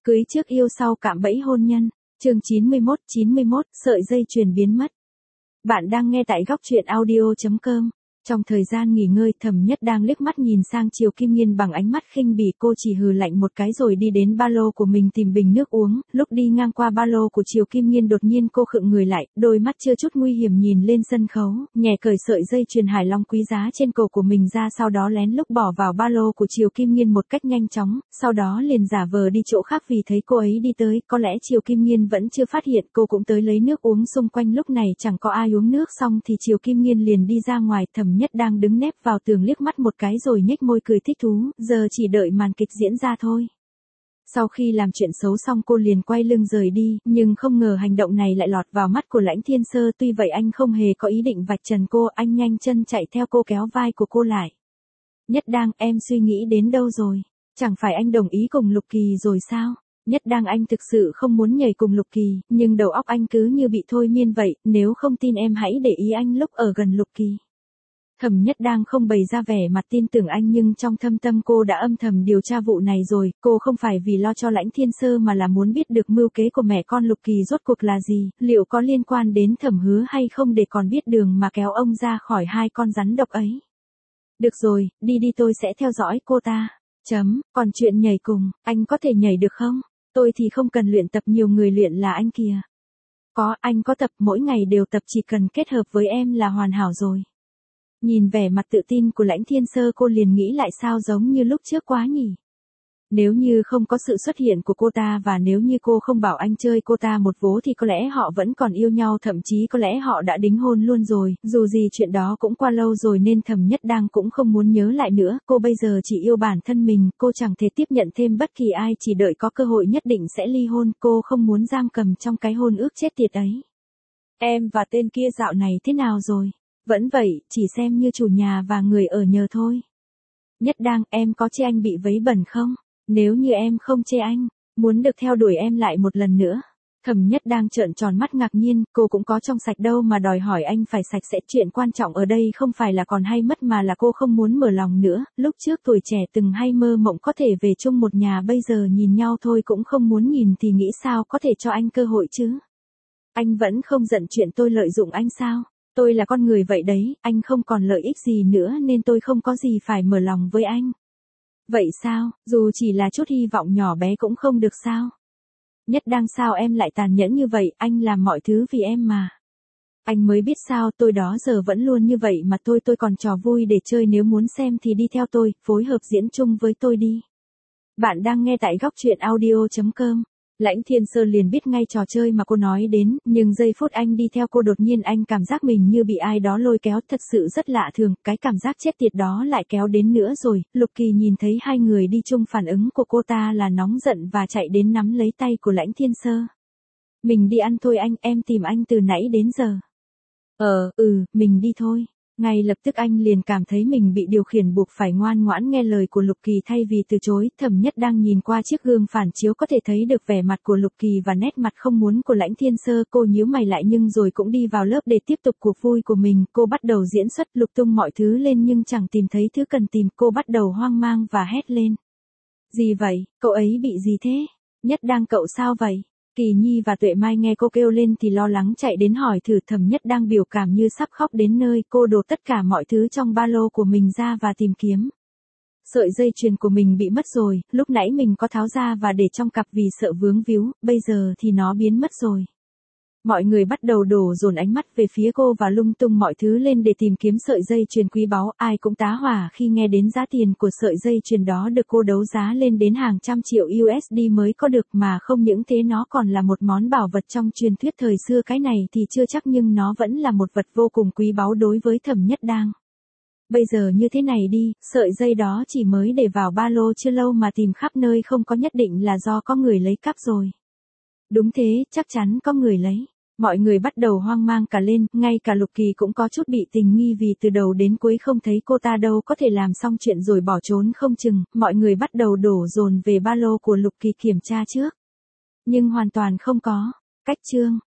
Cưới trước yêu sau cạm bẫy hôn nhân. Chương 91, sợi dây chuyền biến mất. Bạn đang nghe tại góc truyện audio.com. Trong thời gian nghỉ ngơi, Thẩm Nhất đang liếc mắt nhìn sang Triều Kim Nhiên bằng ánh mắt khinh bỉ, cô chỉ hừ lạnh một cái rồi đi đến ba lô của mình tìm bình nước uống. Lúc đi ngang qua ba lô của Triều Kim Nhiên đột nhiên cô khựng người lại, đôi mắt chưa chút nguy hiểm nhìn lên sân khấu, nhẹ cởi sợi dây chuyền hải long quý giá trên cổ của mình ra, sau đó lén lút bỏ vào ba lô của Triều Kim Nhiên một cách nhanh chóng, sau đó liền giả vờ đi chỗ khác vì thấy cô ấy đi tới, có lẽ Triều Kim Nhiên vẫn chưa phát hiện cô cũng tới lấy nước uống, xung quanh lúc này chẳng có ai uống nước, xong thì Triều Kim Nhiên liền đi ra ngoài. Thẩm Nhất đang đứng nép vào tường liếc mắt một cái rồi nhếch môi cười thích thú, giờ chỉ đợi màn kịch diễn ra thôi. Sau khi làm chuyện xấu xong cô liền quay lưng rời đi, nhưng không ngờ hành động này lại lọt vào mắt của Lãnh Thiên Sơ, tuy vậy anh không hề có ý định vạch trần cô, anh nhanh chân chạy theo cô kéo vai của cô lại. Nhất Đang, em suy nghĩ đến đâu rồi? Chẳng phải anh đồng ý cùng Lục Kỳ rồi sao? Nhất Đang, anh thực sự không muốn nhảy cùng Lục Kỳ, nhưng đầu óc anh cứ như bị thôi miên vậy, nếu không tin em hãy để ý anh lúc ở gần Lục Kỳ. Thẩm Nhất đang không bày ra vẻ mặt tin tưởng anh, nhưng trong thâm tâm cô đã âm thầm điều tra vụ này rồi, cô không phải vì lo cho Lãnh Thiên Sơ mà là muốn biết được mưu kế của mẹ con Lục Kỳ rốt cuộc là gì, liệu có liên quan đến Thẩm Hứa hay không, để còn biết đường mà kéo ông ra khỏi hai con rắn độc ấy. Được rồi, đi đi, tôi sẽ theo dõi cô ta. Còn chuyện nhảy cùng, anh có thể nhảy được không? Tôi thì không cần luyện tập, nhiều người luyện là anh kìa. Có, anh có tập, mỗi ngày đều tập, chỉ cần kết hợp với em là hoàn hảo rồi. Nhìn vẻ mặt tự tin của Lãnh Thiên Sơ, cô liền nghĩ lại sao giống như lúc trước quá nhỉ. Nếu như không có sự xuất hiện của cô ta, và nếu như cô không bảo anh chơi cô ta một vố, thì có lẽ họ vẫn còn yêu nhau, thậm chí có lẽ họ đã đính hôn luôn rồi, dù gì chuyện đó cũng qua lâu rồi nên Thẩm Nhất đang cũng không muốn nhớ lại nữa, cô bây giờ chỉ yêu bản thân mình, cô chẳng thể tiếp nhận thêm bất kỳ ai, chỉ đợi có cơ hội nhất định sẽ ly hôn, cô không muốn giam cầm trong cái hôn ước chết tiệt ấy. Em và tên kia dạo này thế nào rồi? Vẫn vậy, chỉ xem như chủ nhà và người ở nhờ thôi. Nhất Đang, em có chê anh bị vấy bẩn không? Nếu như em không chê anh, muốn được theo đuổi em lại một lần nữa. Thẩm Nhất đang trợn tròn mắt ngạc nhiên, cô cũng có trong sạch đâu mà đòi hỏi anh phải sạch sẽ, chuyện quan trọng ở đây không phải là còn hay mất mà là cô không muốn mở lòng nữa, lúc trước tuổi trẻ từng hay mơ mộng có thể về chung một nhà, bây giờ nhìn nhau thôi cũng không muốn nhìn thì nghĩ sao có thể cho anh cơ hội chứ? Anh vẫn không giận chuyện tôi lợi dụng anh sao? Tôi là con người vậy đấy, anh không còn lợi ích gì nữa nên tôi không có gì phải mở lòng với anh. Vậy sao, dù chỉ là chút hy vọng nhỏ bé cũng không được sao? Nhất Đang, sao em lại tàn nhẫn như vậy, anh làm mọi thứ vì em mà. Anh mới biết sao, tôi đó giờ vẫn luôn như vậy mà tôi còn trò vui để chơi, nếu muốn xem thì đi theo tôi, phối hợp diễn chung với tôi đi. Bạn đang nghe tại góc truyện audio.com. Lãnh Thiên Sơ liền biết ngay trò chơi mà cô nói đến, nhưng giây phút anh đi theo cô đột nhiên anh cảm giác mình như bị ai đó lôi kéo, thật sự rất lạ thường, cái cảm giác chết tiệt đó lại kéo đến nữa rồi. Lục Kỳ nhìn thấy hai người đi chung, phản ứng của cô ta là nóng giận và chạy đến nắm lấy tay của Lãnh Thiên Sơ. Mình đi ăn thôi anh, em tìm anh từ nãy đến giờ. Mình đi thôi. Ngay lập tức anh liền cảm thấy mình bị điều khiển, buộc phải ngoan ngoãn nghe lời của Lục Kỳ thay vì từ chối. Thẩm Nhất đang nhìn qua chiếc gương phản chiếu có thể thấy được vẻ mặt của Lục Kỳ và nét mặt không muốn của Lãnh Thiên Sơ, cô nhíu mày lại nhưng rồi cũng đi vào lớp để tiếp tục cuộc vui của mình, cô bắt đầu diễn xuất, lục tung mọi thứ lên nhưng chẳng tìm thấy thứ cần tìm, cô bắt đầu hoang mang và hét lên. Gì vậy, cậu ấy bị gì thế? Nhất Đang, cậu sao vậy? Kỳ Nhi và Tuệ Mai nghe cô kêu lên thì lo lắng chạy đến hỏi thử. Thẩm Nhất đang biểu cảm như sắp khóc đến nơi, cô đổ tất cả mọi thứ trong ba lô của mình ra và tìm kiếm. Sợi dây chuyền của mình bị mất rồi, lúc nãy mình có tháo ra và để trong cặp vì sợ vướng víu, bây giờ thì nó biến mất rồi. Mọi người bắt đầu đổ dồn ánh mắt về phía cô và lung tung mọi thứ lên để tìm kiếm sợi dây chuyền quý báu, ai cũng tá hỏa khi nghe đến giá tiền của sợi dây chuyền đó được cô đấu giá lên đến hàng trăm triệu USD mới có được, mà không những thế nó còn là một món bảo vật trong truyền thuyết thời xưa, cái này thì chưa chắc nhưng nó vẫn là một vật vô cùng quý báu đối với Thẩm Nhất đang. Bây giờ như thế này đi, sợi dây đó chỉ mới để vào ba lô chưa lâu mà tìm khắp nơi không có, nhất định là do có người lấy cắp rồi. Đúng thế, chắc chắn có người lấy. Mọi người bắt đầu hoang mang cả lên, ngay cả Lục Kỳ cũng có chút bị tình nghi vì từ đầu đến cuối không thấy cô ta đâu, có thể làm xong chuyện rồi bỏ trốn không chừng. Mọi người bắt đầu đổ dồn về ba lô của Lục Kỳ kiểm tra trước. Nhưng hoàn toàn không có. Cách chương